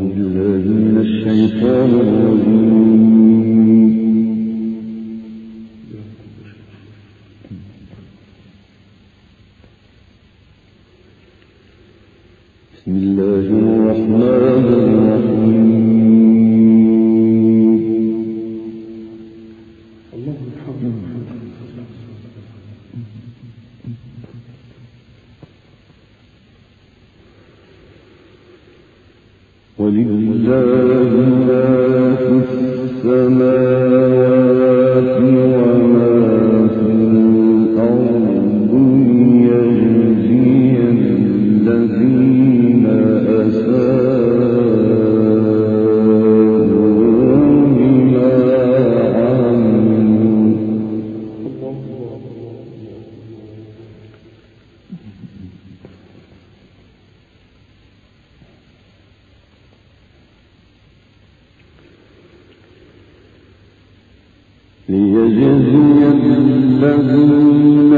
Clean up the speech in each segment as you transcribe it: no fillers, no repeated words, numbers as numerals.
ليجزي الذين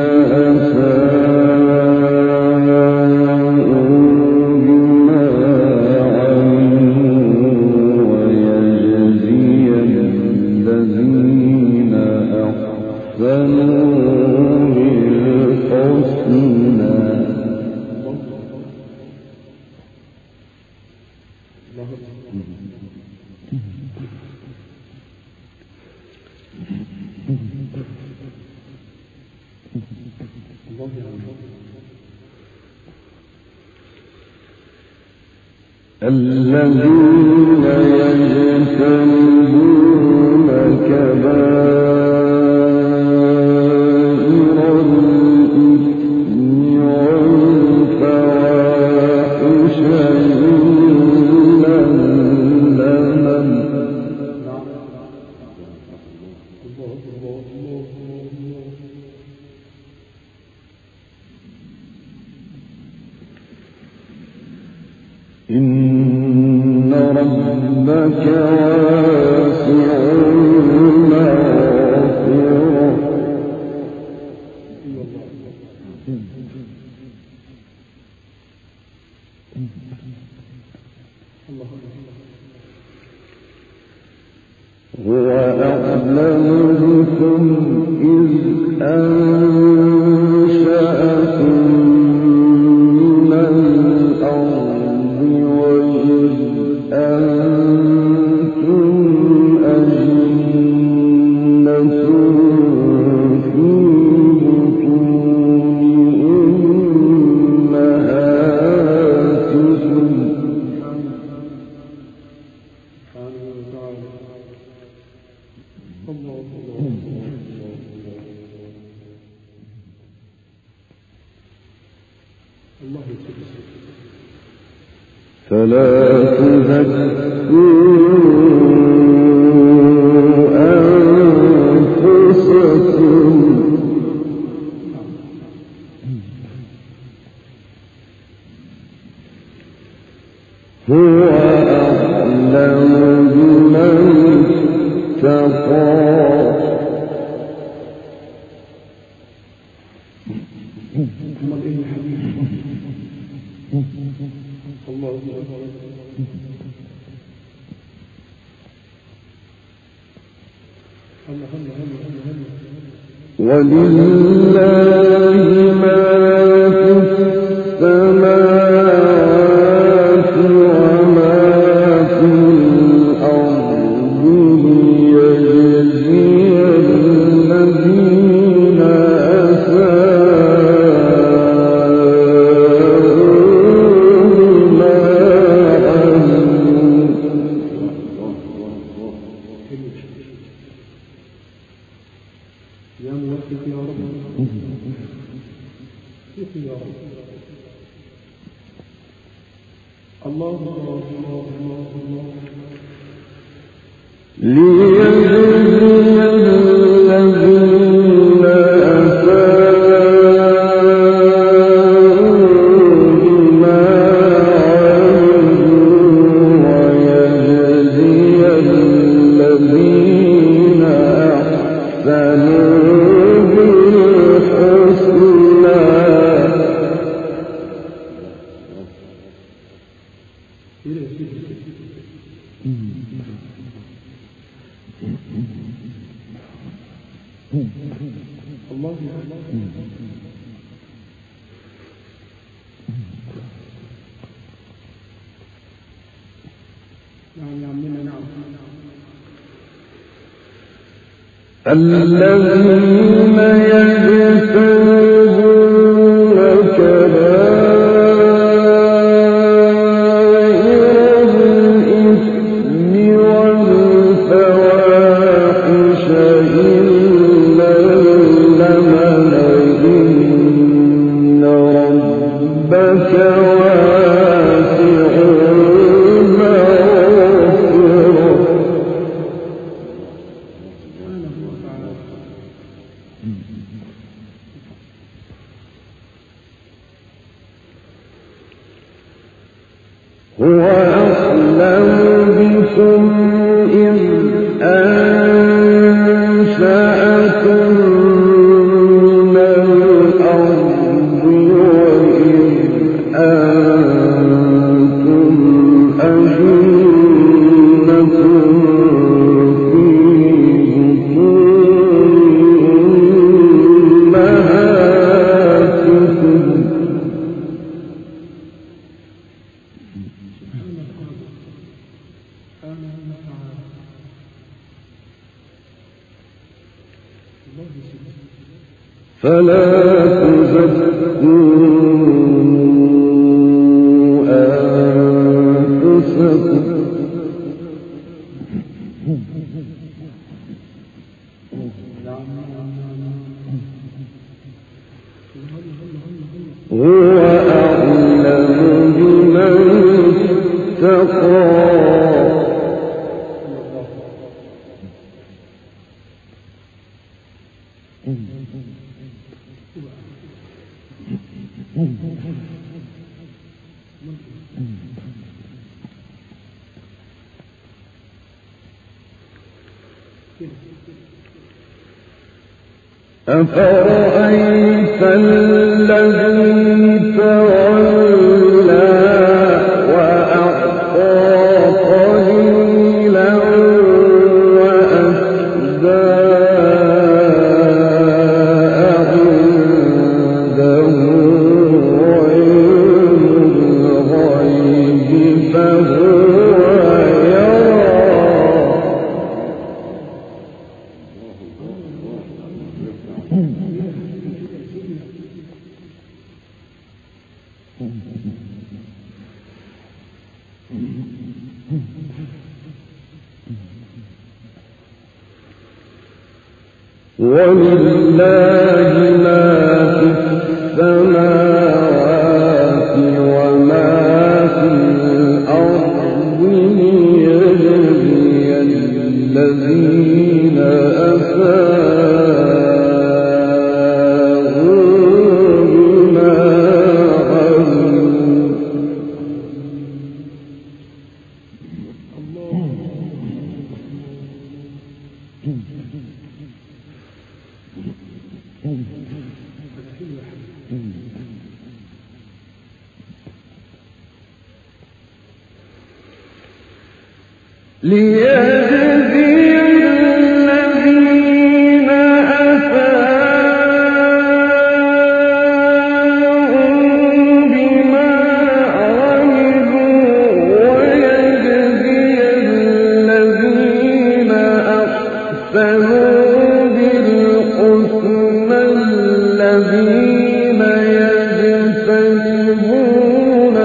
أساءوا بما عملوا ويجزي الذين أحسنوا بالحسنى. الذين يجتنبون كبائر الإثم والفواحش إلا اللمم إن ربك واسع المغفرة هو أعلم بكم إذ أنشأكم من الأرض وإذ أنتم أجنة في بطون أمهاتكم فلا تزكوا أنفسكم هو أعلم بمن اتقى. ولله ما في السماوات وما في الأرض ليجزي الذين يا موفق يا رب يا رب الله الله الله الله ليجزي الذين أساءوا بما عملوا ويجزي الذين أحسنوا بالحسنى. إلى الله نعم يا عمنا نعم الذين يجتنبون كبائر الإثم والفواحش إلا اللمم إن ربك واسع هو أعلم بكم إذ أنشأكم من الأرض وإذ أنتم أجنة في بطون أمهاتكم فلا تزكوا أنفسكم هو أعلم بمن اتقى أفرأيت الذي تولى وأعطى قليلا وأكدى أعنده علم الغيب فهو يرى ولله ما في السماوات وما في الأرض ليجزي الذين أساءوا بما عملوا ليجزي الذين أساءوا بما عملوا ويجزي الذين أحسنوا بالحسنى الذين يجتنبون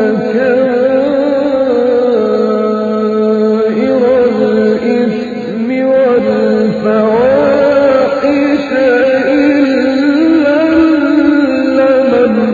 كبائر الإثم والفواحش إلا اللمم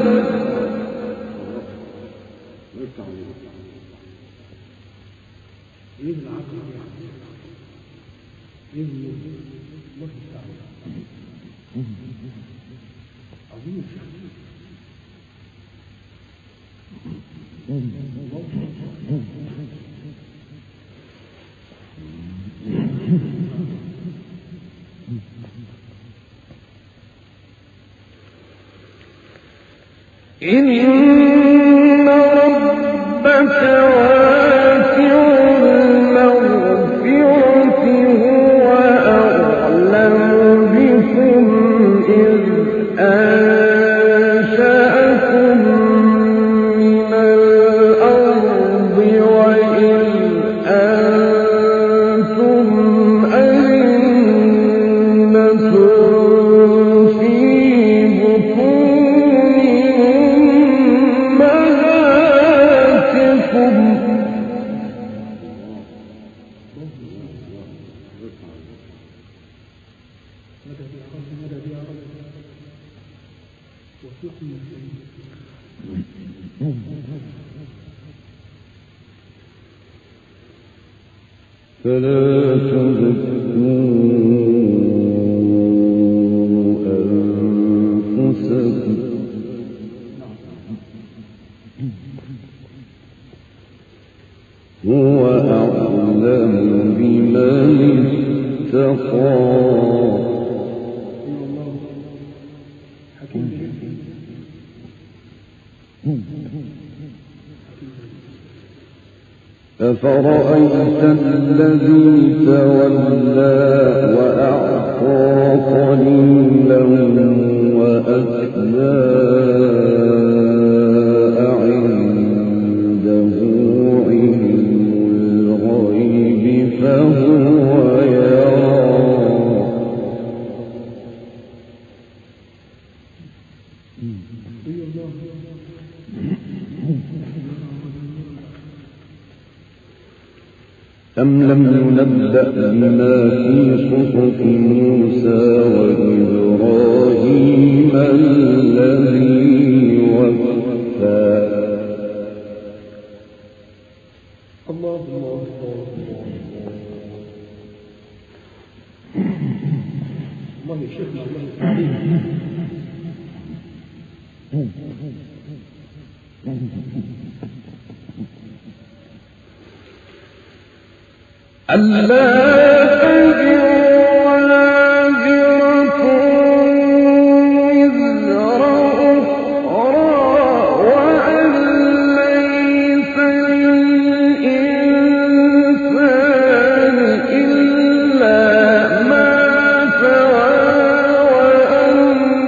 إن ربك واسع فلا تزكوا أنفسكم هو أعلم بمن اتقى أفرأيت الذي تولى وأعطى قليلا وأكدى أعنده علم الغيب فهو يرى أم لم ينبأ بما في صحف موسى وإبراهيم الذي وفى الله يا شيخنا الله عليك ألا تزر وازرة وزر أخرى وأن ليس للإنسان إلا ما سعى وأن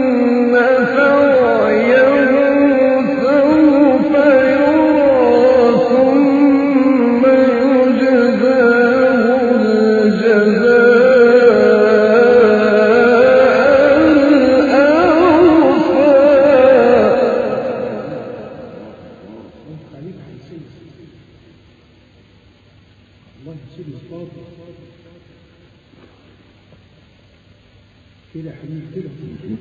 سعيه سوف يرى ثم يجزاه كده حبيبي كده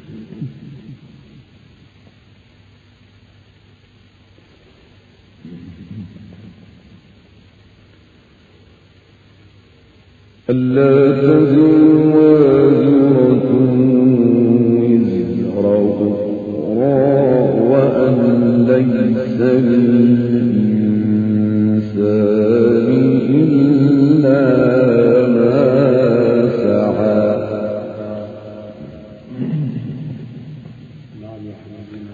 ألا تزر وازرة وزر أخرى وأن ليس للإنسان إلا ما سعى نعم يا حبيبي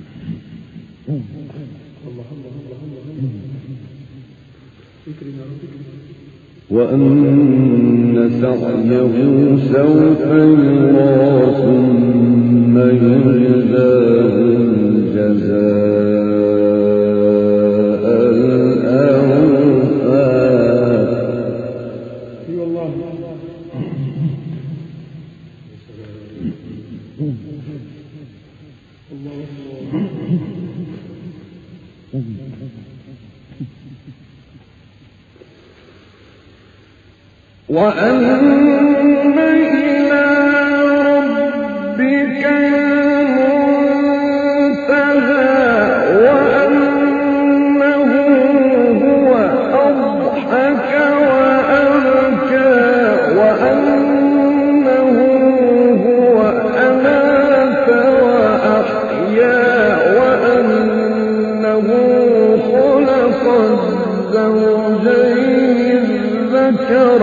الله الله الله الله اكرم يا رب وأن سعيه سوف يرى ثم يجزاه الجزاء الأوفى اي والله الله وأن إلى ربك المنتهى وأنه هو أضحك وأبكى وأنه هو أمات وأحيا وأنه خلق الزوجين الذكر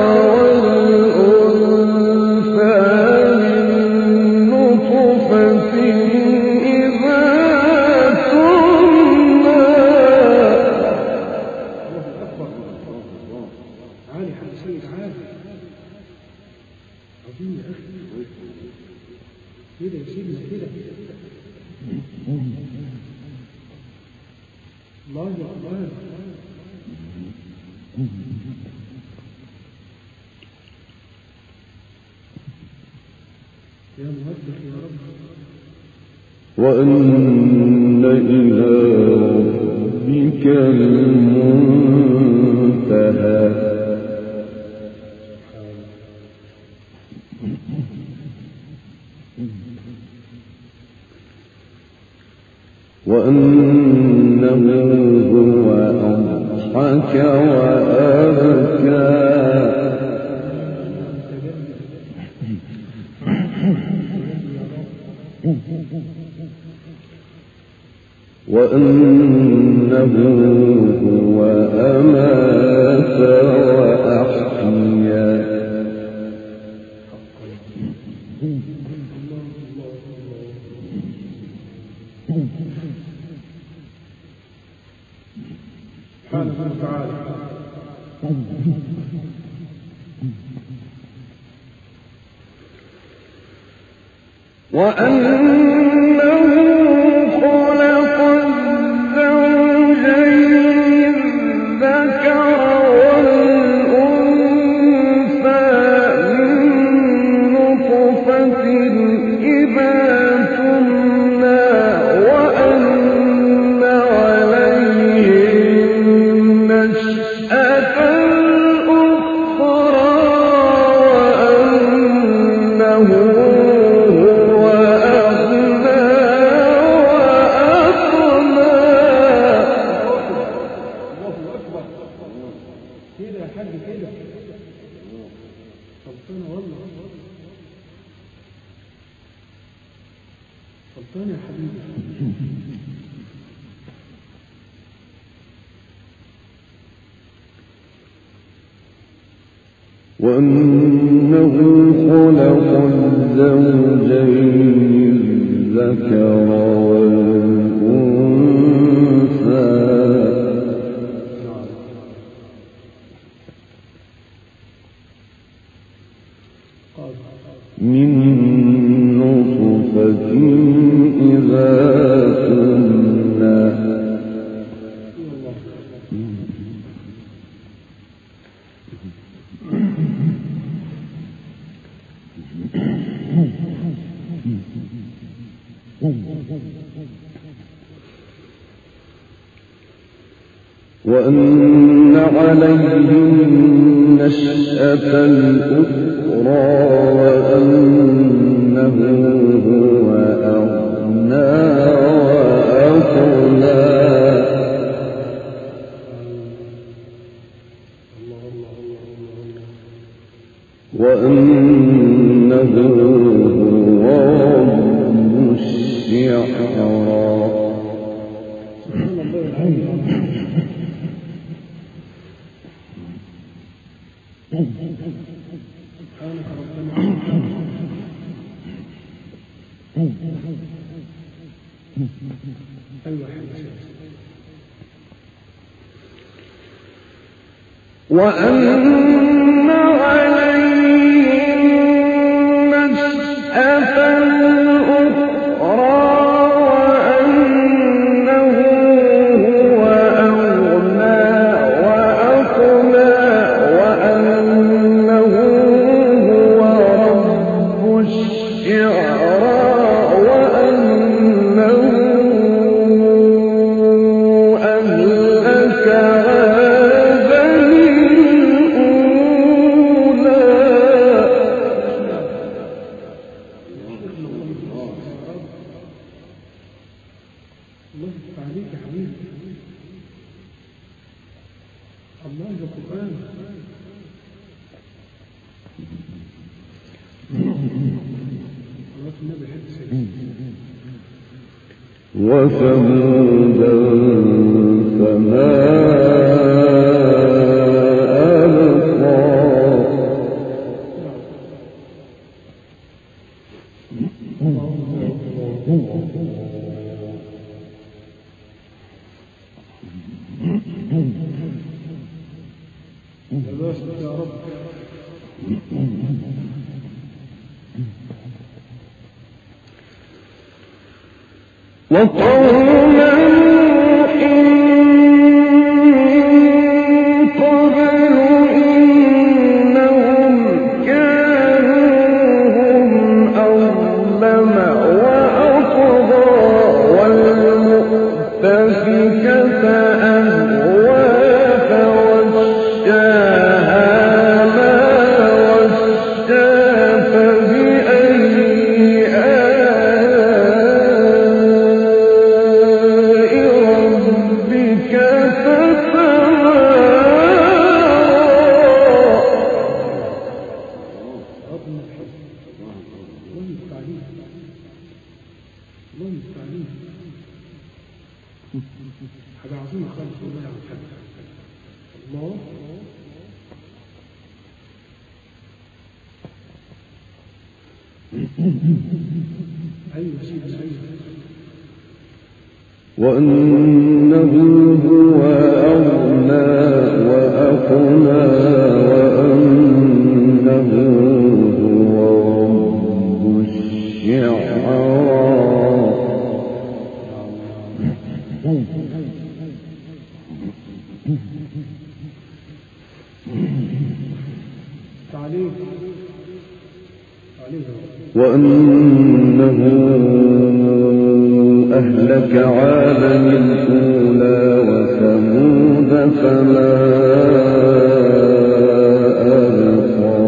والأنثى من نطفة إذا تمنى الله أكبر عالي حق سيد عالي عظيم يا أخي كده يا سيدنا كده الله يا الله يا مهدك يا رب وأن إلى ربك المنتهى وأنه هو أضحك وأبكى سلطان يا حبيبي. وأنه خلق الزوجين الذكر والأنثى من نطفة إذا تمنى وأن عليه النشأة الأخرى وأنه هو أغنى وأقنى وأنه هو رب الشعرى. وأن عليه النشأة الأخرى وأنه هو أغنى وأقنى وأنه هو رب الشعرى وأنه أهلك وثمودا فما أبقى يا رب. وقوم نوح قبل إنهم كانوا هم أظلم وأطغى والمؤتفكة أهوى فغشاها ما غشى فبأي حاجة عظيمة خالص والله يا عم الحاج. الله أيوة سيدي أيوة. وأنه هو أغنى وأقنى خلقنا وأنه هو رب الشعرى. وأنه أهلك عادا الأولى وثمود فما أبقى.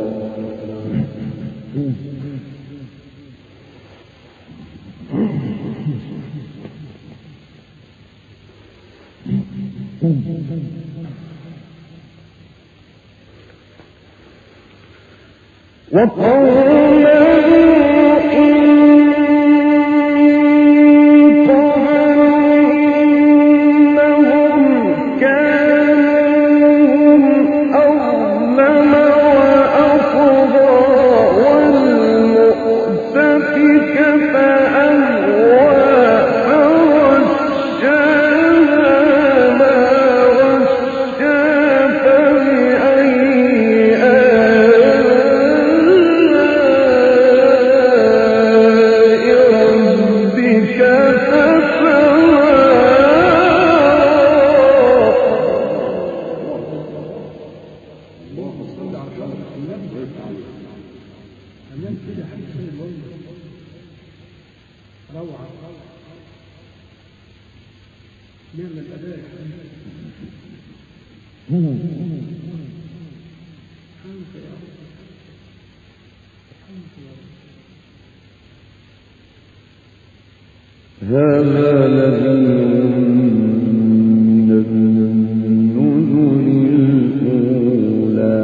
هذا نذير من النذر الأولى.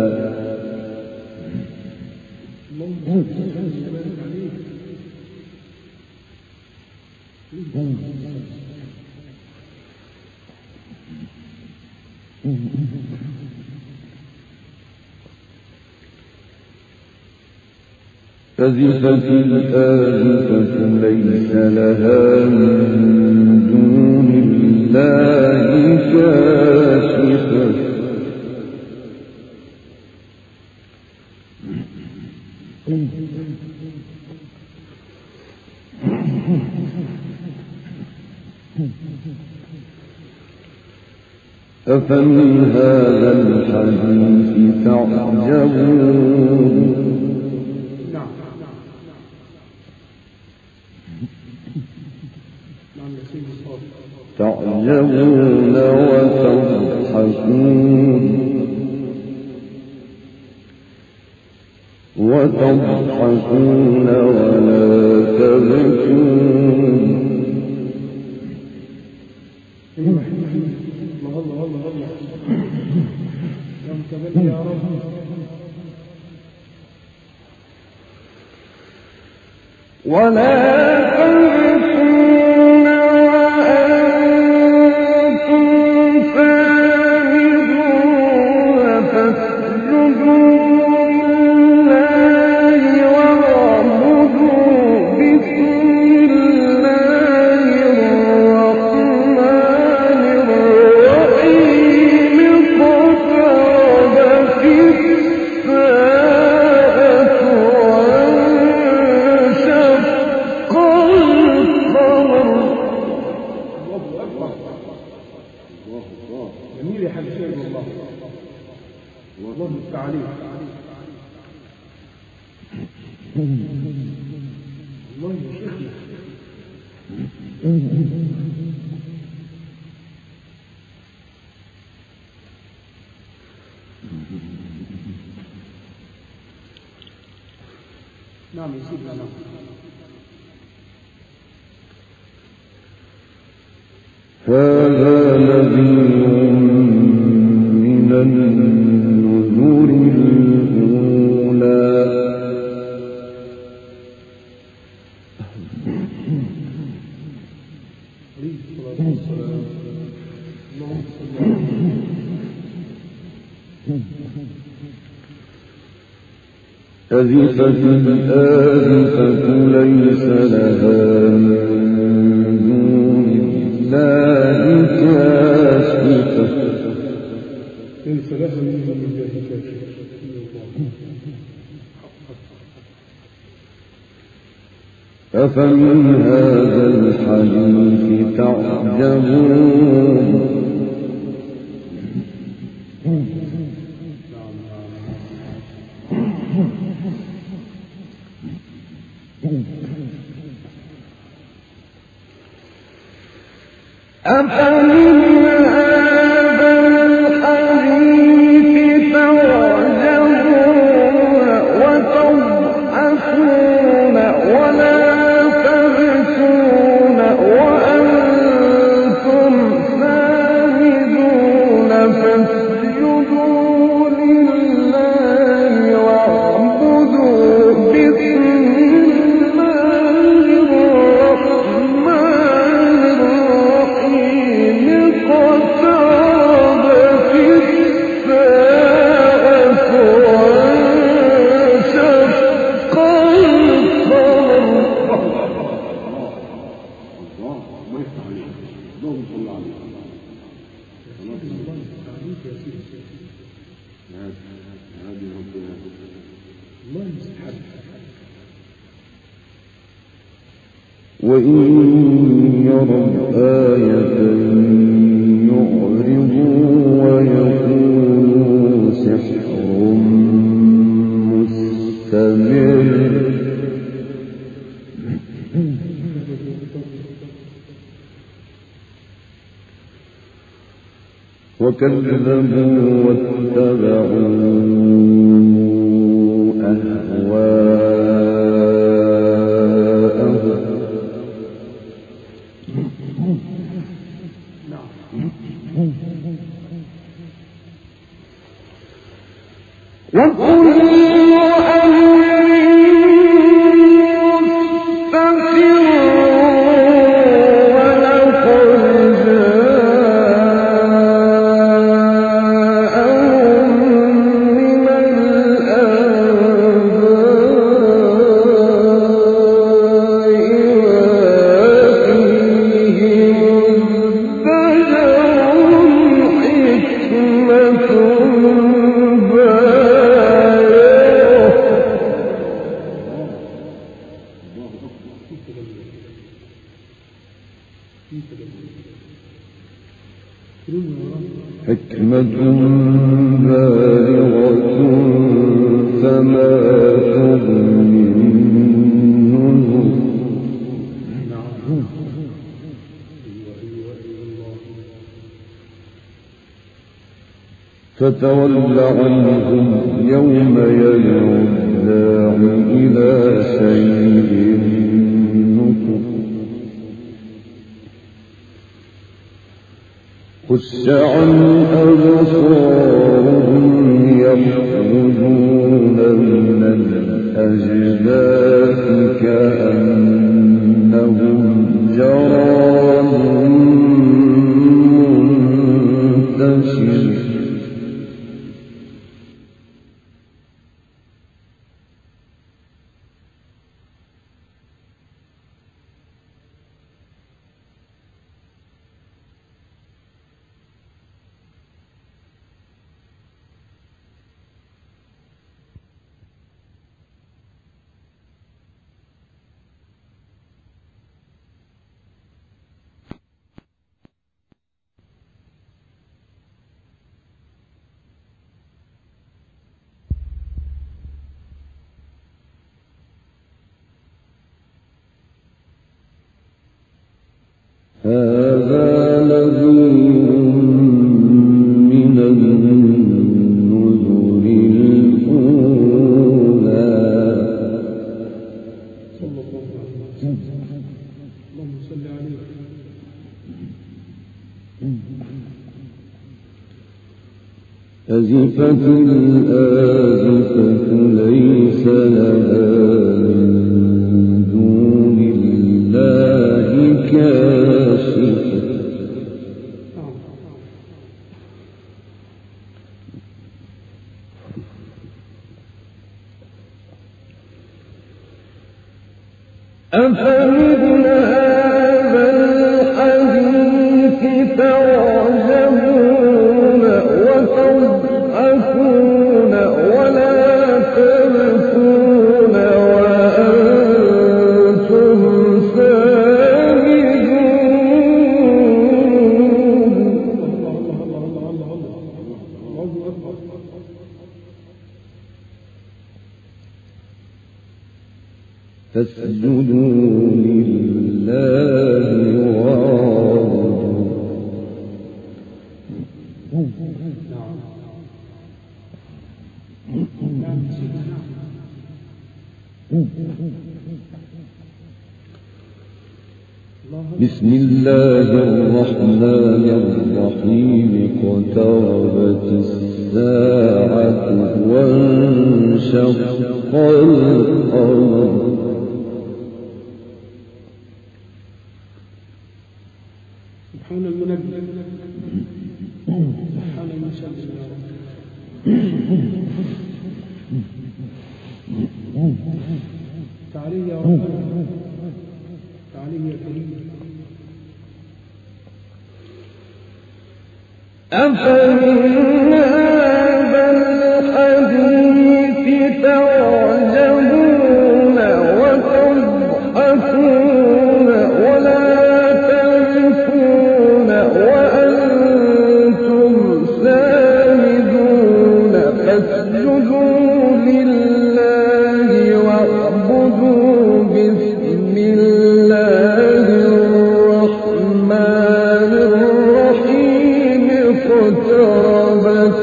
أزفت الآزفة ليس لها من دون الله كاشفة. أفمن هذا الحديث تعجبون وتضحكون ولا تبكون. يا رب ولا نعم يسيبنا نعم. هذا نذير من النذر الأولى. أزفت الآزفة ليس لها من دون الله كاشفة. ليس لها من الله كافر. أفمن هذا الحديث تعجبون أفمن هذا الحديث تعجبون وتضحكون ولا تبكون وأنتم سامدون فاسجدوا لله واعبدوا بسم الله الرحمن الرحيم اقتربت الساعة وانشق وإن يروا آية يعرضوا ويقولوا سحر مستمر وكذبوا واتبعوا أهواءهم وكل أمر مستقر ولقد جاءهم من الأنباء فيهم حكمة بالغة فما تغني النذر فتول عنهم يوم يدعو الداعي إلى شيء نكر خش عن أبصارهم يخرجون من الأجداث كأنهم جراد منتشر هذا نذير من النذر الأولى صلى الله عليه وسلم. اللهم صل عليه. أزفت الآزفة ليس لها من دون الله كاشفة أفمن هذا الحديث تعجبون وتضحكون فاسجدوا لله واعبدوا. بسم الله الرحمن الرحيم. اقتربت الساعة وانشق القمر. سبحان المنبه سبحان المسلم يا رب. تعالي يا رب، تعالي يا كريم. أفمن هذا الحديث تعجبون وتضحكون ولا تبكون وأنتم سامدون. فاسجدوا لله واعبدوا. بسم الله الرحمن الرحيم. اقتربت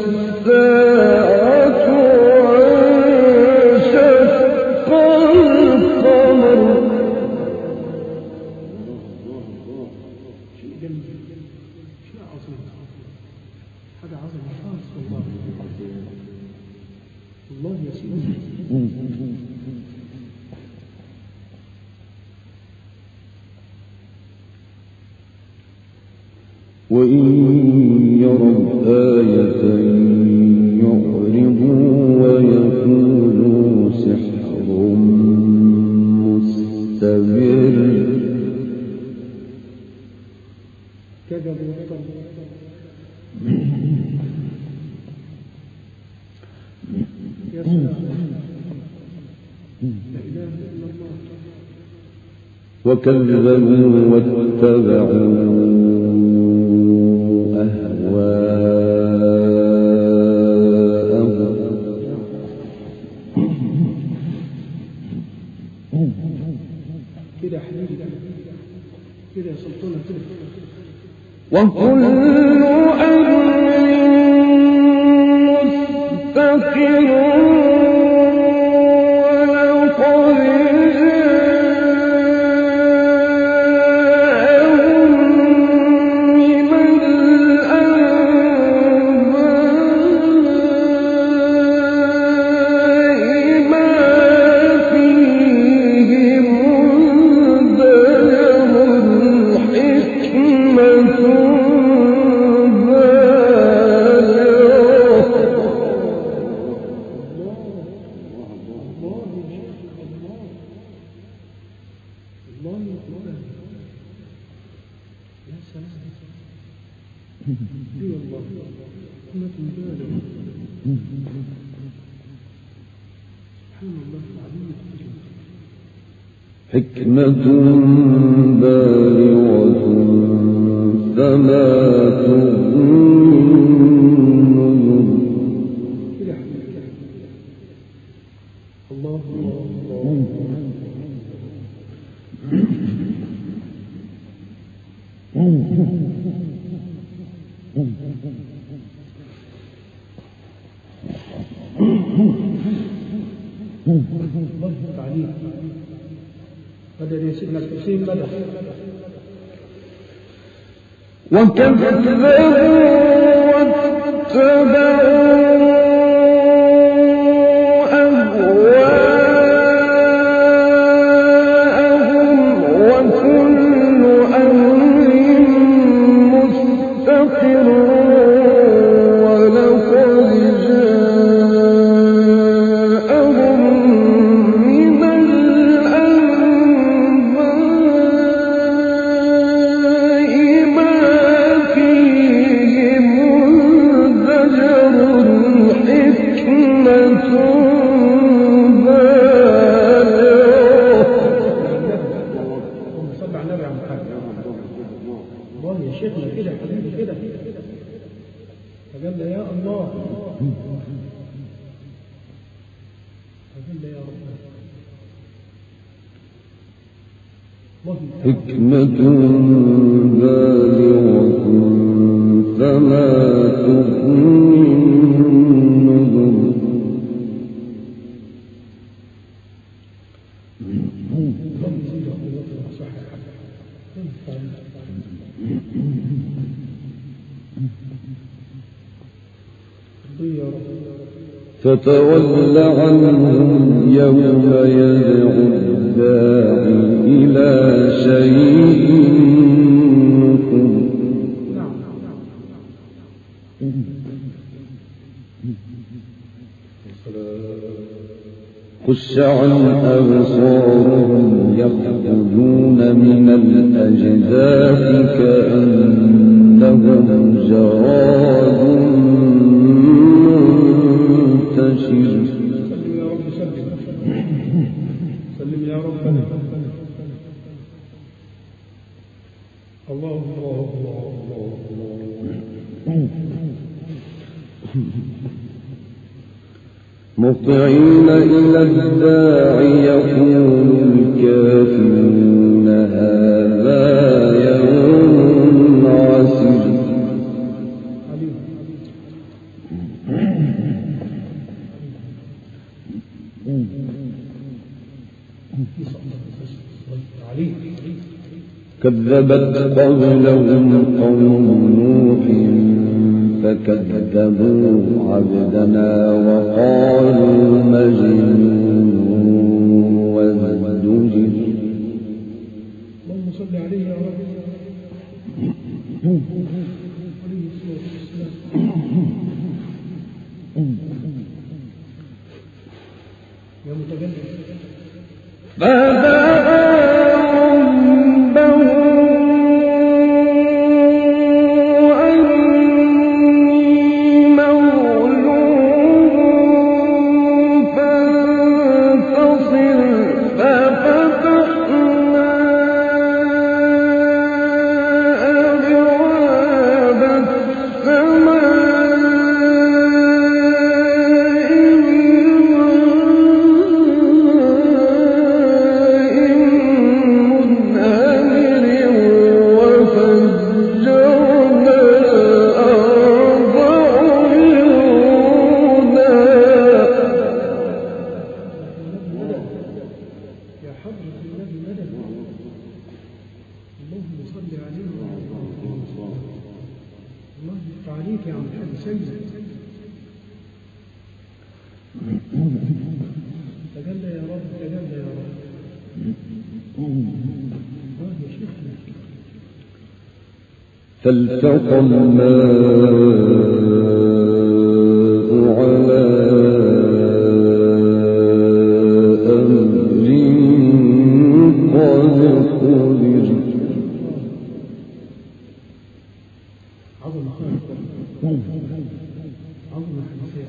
الساعة وانشق القمر. شيء جميل، شيء عظيم، هذا عظيم خالص والله. الله يا سيدي. وإن يروا آية يعرضوا ويقولوا سحر مستمر. كذبوا وافتروا. يا سلام، لا إله إلا الله. وكذبوا واتبعوا أهواءهم. كده يا حبيبي، كده يا سلطانة، كده. وكل أمر مستقر حكمة بالغة فما تغني النذر. الله الله تعليم. هذا يا سيدنا الحسين مدح. وكذبوا واتبعوا أهواءهم. وكل أمر مستقر ولقد جاءهم من الأنباء ما فيه مزدجر. حكمة صلى على النبي عم محمد. الله يا شيخنا كده يا حبيبي كده. فقال يا الله، فقال يا رب. حكمة بالغة فما تغني النذر فتول عنهم يوم يدعو الداعي إلى شيء نكر خش عن أبصارهم يخرجون من الأجداث كأنهم جراد منتشر سلم يا رب الله الله الله الله مطعين إلى الداعي يقول الكافرون هذا يوم عسر كذبت قبلهم قوم نوح فكذبوا عبدنا وقالوا مجنون وازدجر اللهم صل عليه يا رب عليه الصلاة والسلام يا متجلد فالتقى الماء على أمر قد قدر عظم حديث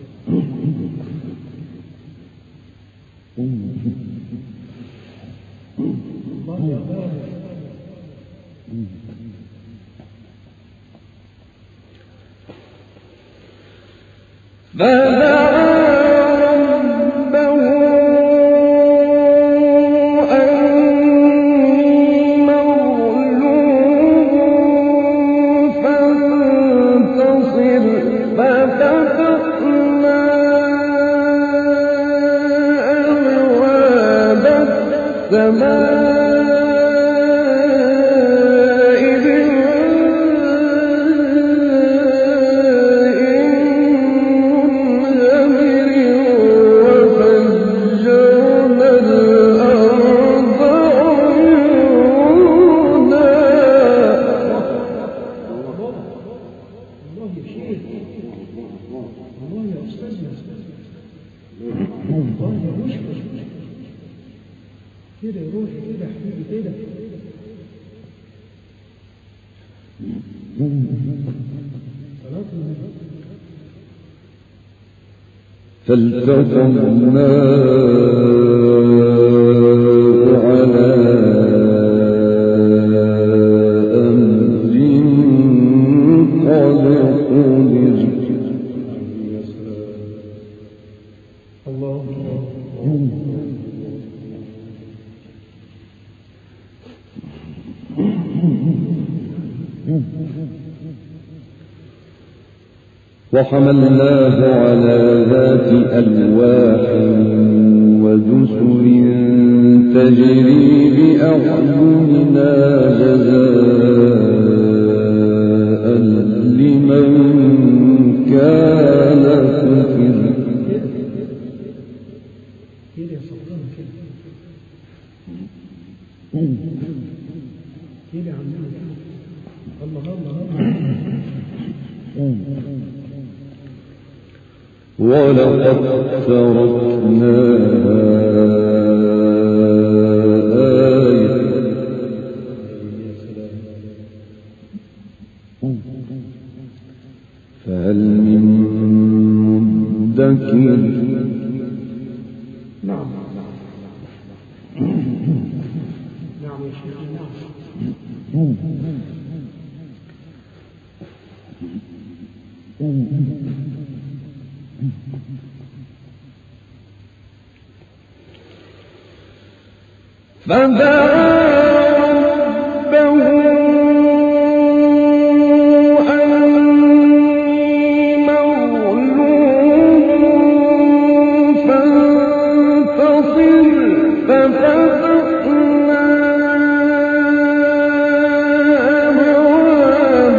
كده يا روحي كده يا حبيبي كده صلاة النبي فالتقى الماء على أمر قد قدر الله وحملناه على ذات ألواح ودسر تجري بأعيننا جزاء لمن كان كفر. كده صبران كده كده عمال الله الله ولقد تركناها آية فهل من مدكر. نعم نعم يا شيخ نعم. فدعا ربه أني مغلوب فانتصر ففتحنا أبواب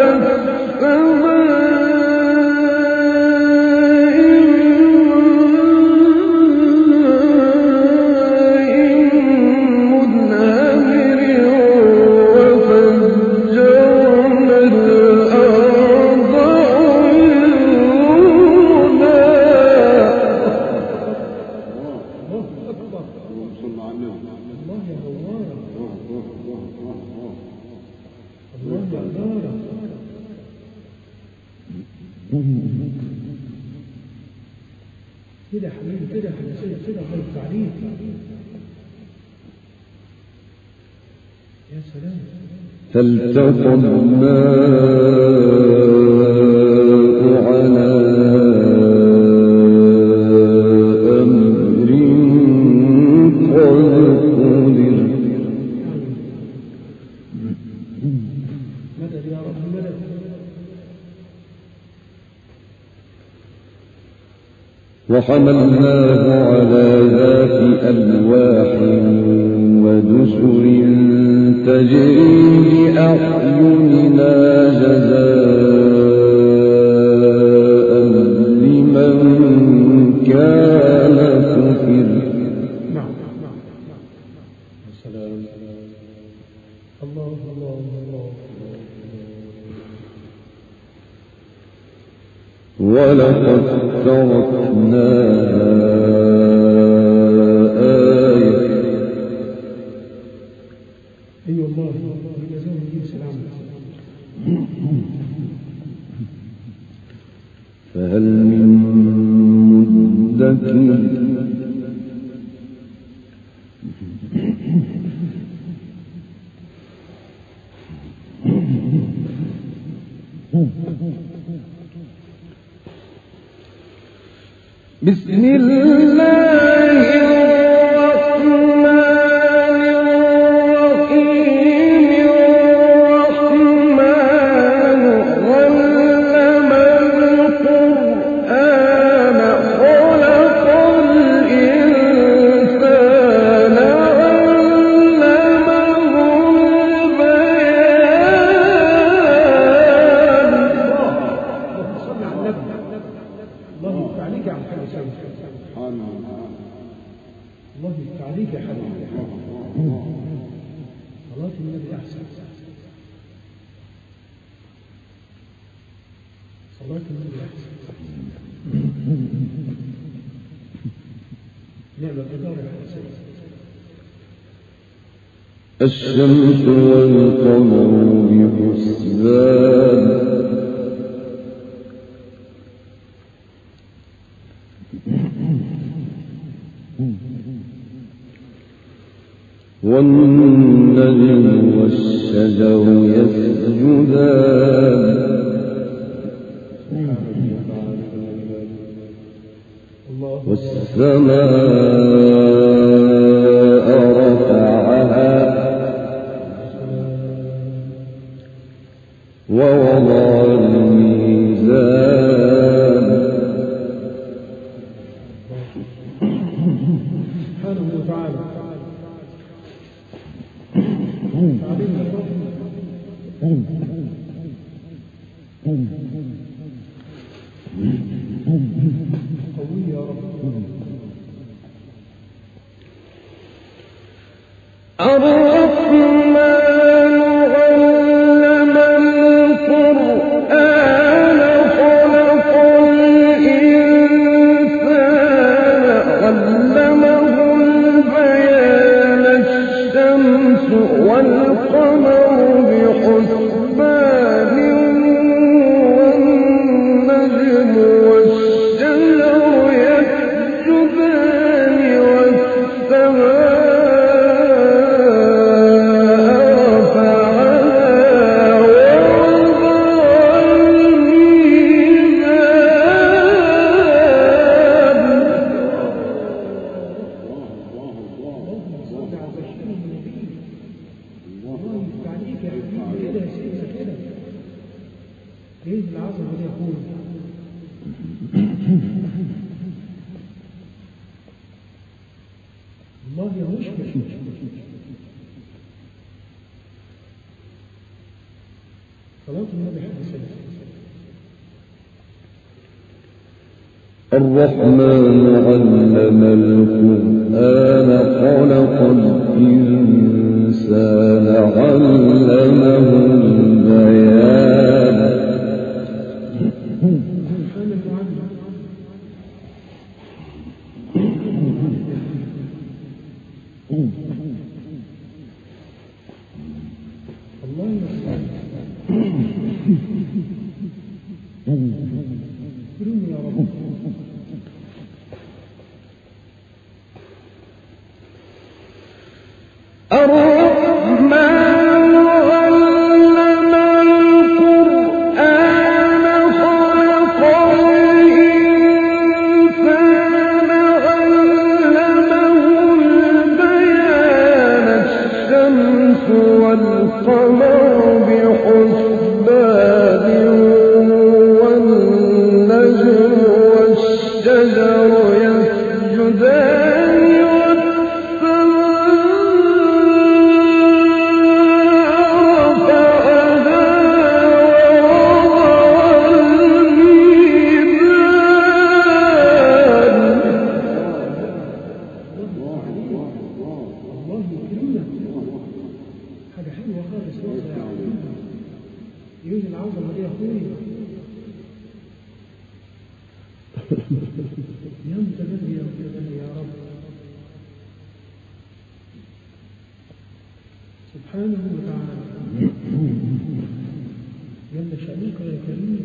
كده حبيبي كده حبيبي كده الله التعليم. يا سلام. فالتقى الماء على أمر قد قدر. مدد يا رب مدد. وحملناه على ذات ألواح ودسر تجري بأعيننا جزاء لمن كان كفر. نعم نعم السلام الله الله الله. ولقد تركناها آية. أي والله بجزاهم الله سلام. فهل من مدكر. بسم الله الرحمن الرحيم. الرحمن علم القرآن خلق الإنسان علمه البيان. صل على النبي. الله يفتح عليك يا عم حاج سيد. الله يفتح عليك يا حبيبي. صلاة النبي أحسن. صلاة النبي أحسن. نعم الإدارة يا حبيبي سيد. الشمس والقمر بحسبان. والنجم والشجر يسجدان. والسماء رفعها ووضع الميزان سبحانه وتعالى. علينا يا رب قوي يا رب. الرحمن علم القرآن خلق الإنسان علمه البيان الشمس والقمر بحسبان والنجم والشجر يسجدان والسماء الرحمن علم القرآن خلق الإنسان علمه البيان سبحانه وتعالى. جل شأنك يا كريم.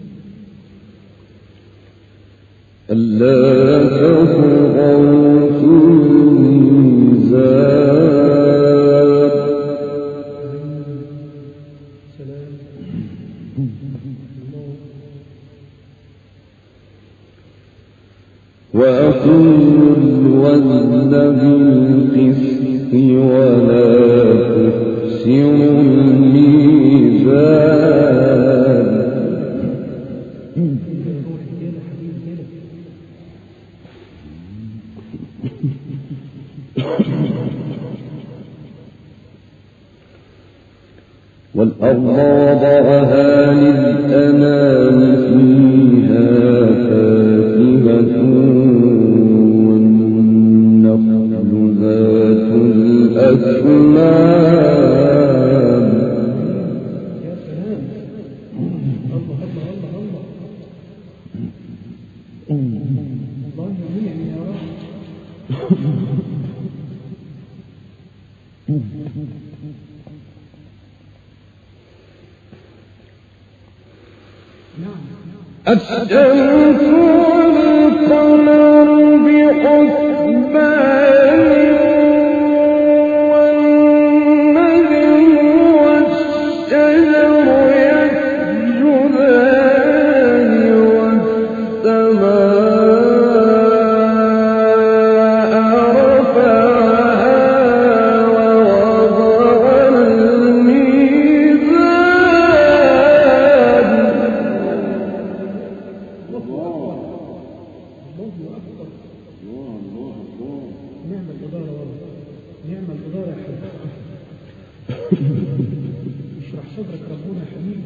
ألا تطغوا في الميزان سلام وأقيموا الوزن بالقسط ولا تخسروا الميزان والأرض وضعها للأنام فيها فاكهة والنخل ذات الأكمام يا سلام. الله الله الله الله الله يمين يا رب. الشمس والقمر بحسبان والنجم والشجر يسجدان والسماء رفعها ووضع الميزان. الله أكبر. نعم الإدارة والله، نعم الإدارة يا حبيبي. اشرح صدرك ربنا يا حبيبي.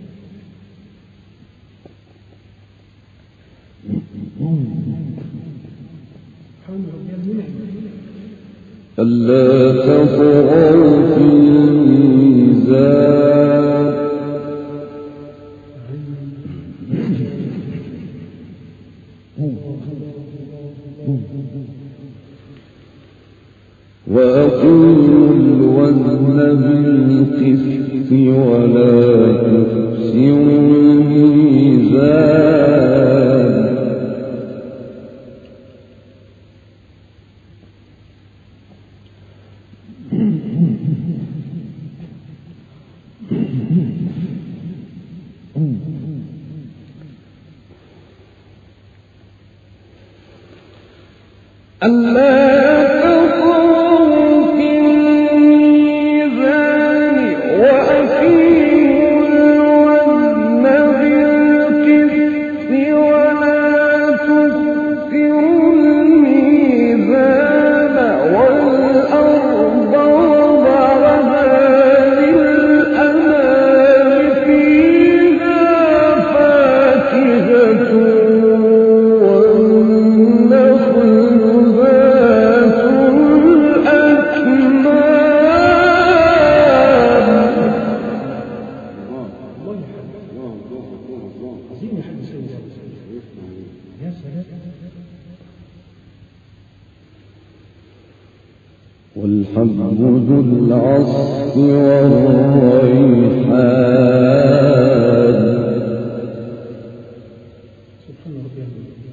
سبحان ربي المنعم. ألا تطغوا في الميزان وأقيموا الوزن بالقسط ولا تخسروا الميزان والحب ذو العصف والريحان سبحان ربي.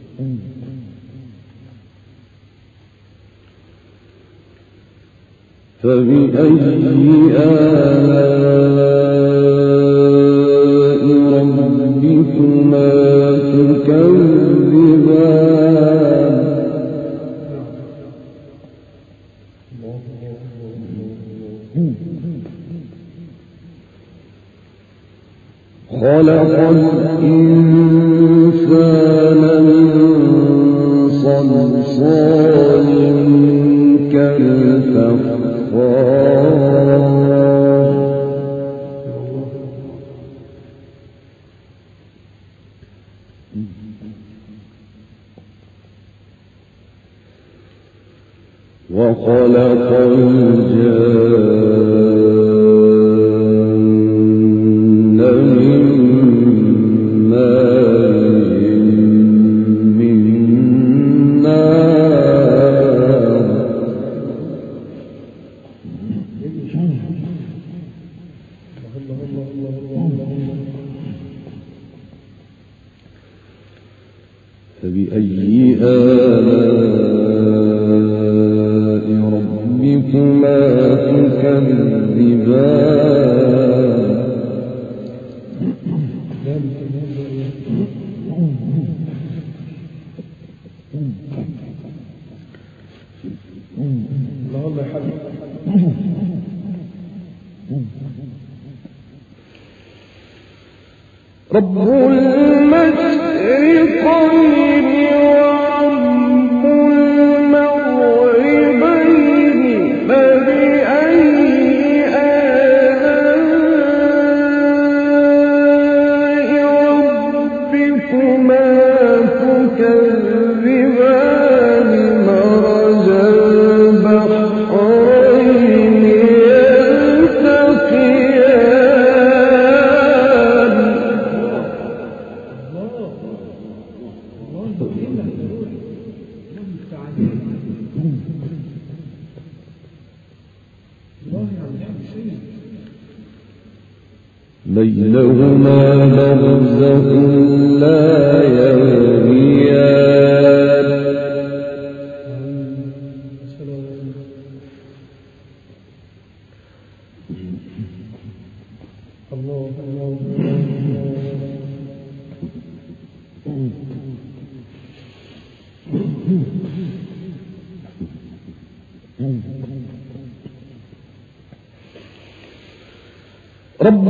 فبأي آلاء ربكما تكذبان خلق الإنسان من صلصال كالفخار وخلق الجان من ماء من نار فبأي آلاء ربكما تكذبان الله يا حبيبي. رب المشرقين ورب المغربين فبأي آلاء ربكما تكذبان مرج البحرين يلتقيان بينهما برزخ لا يبغيان رب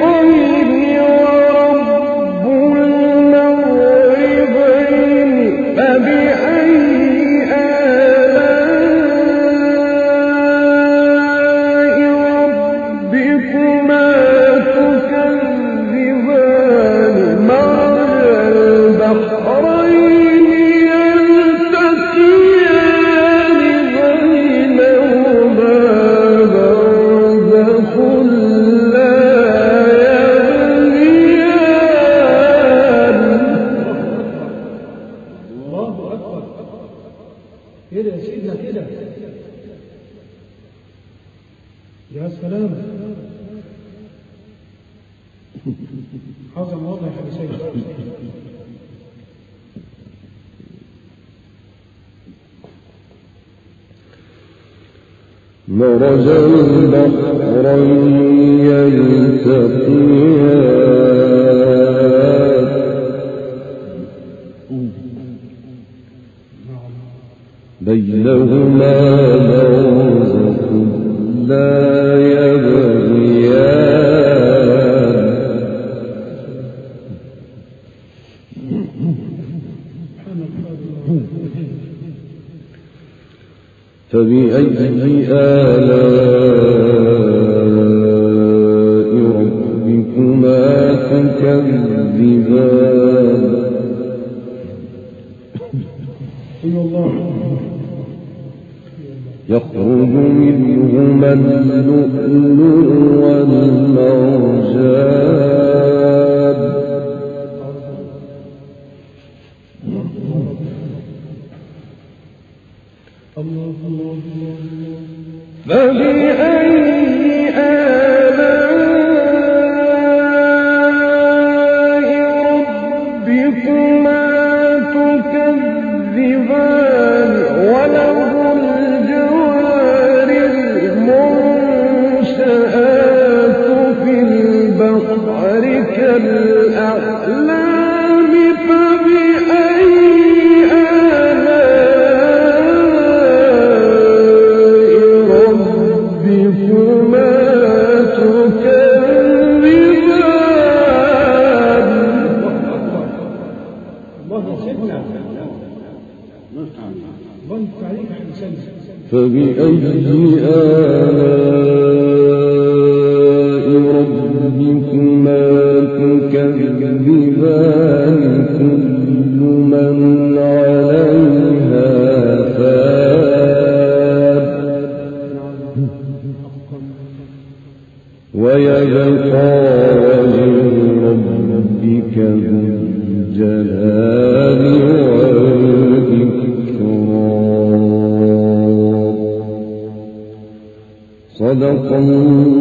المشرقين ورب المغربين كده يا سيدنا كده. يا سلام. عظم واضح يا سيدنا. مرج البحرين يلتقيان بينهما برزخ لا يبغيان فبأي آلاء ربكما تكذبان يخرج منهما اللؤلؤ والمرجان فبأي آلاء ربكما تكذبان وله الجوار المنشآت في البحر كالأعلام فبأي فبأي آلاء ربكما تكذبان كل من عليها فان ويبقى وجه ربك ذو الجلال والإكرام صدق الله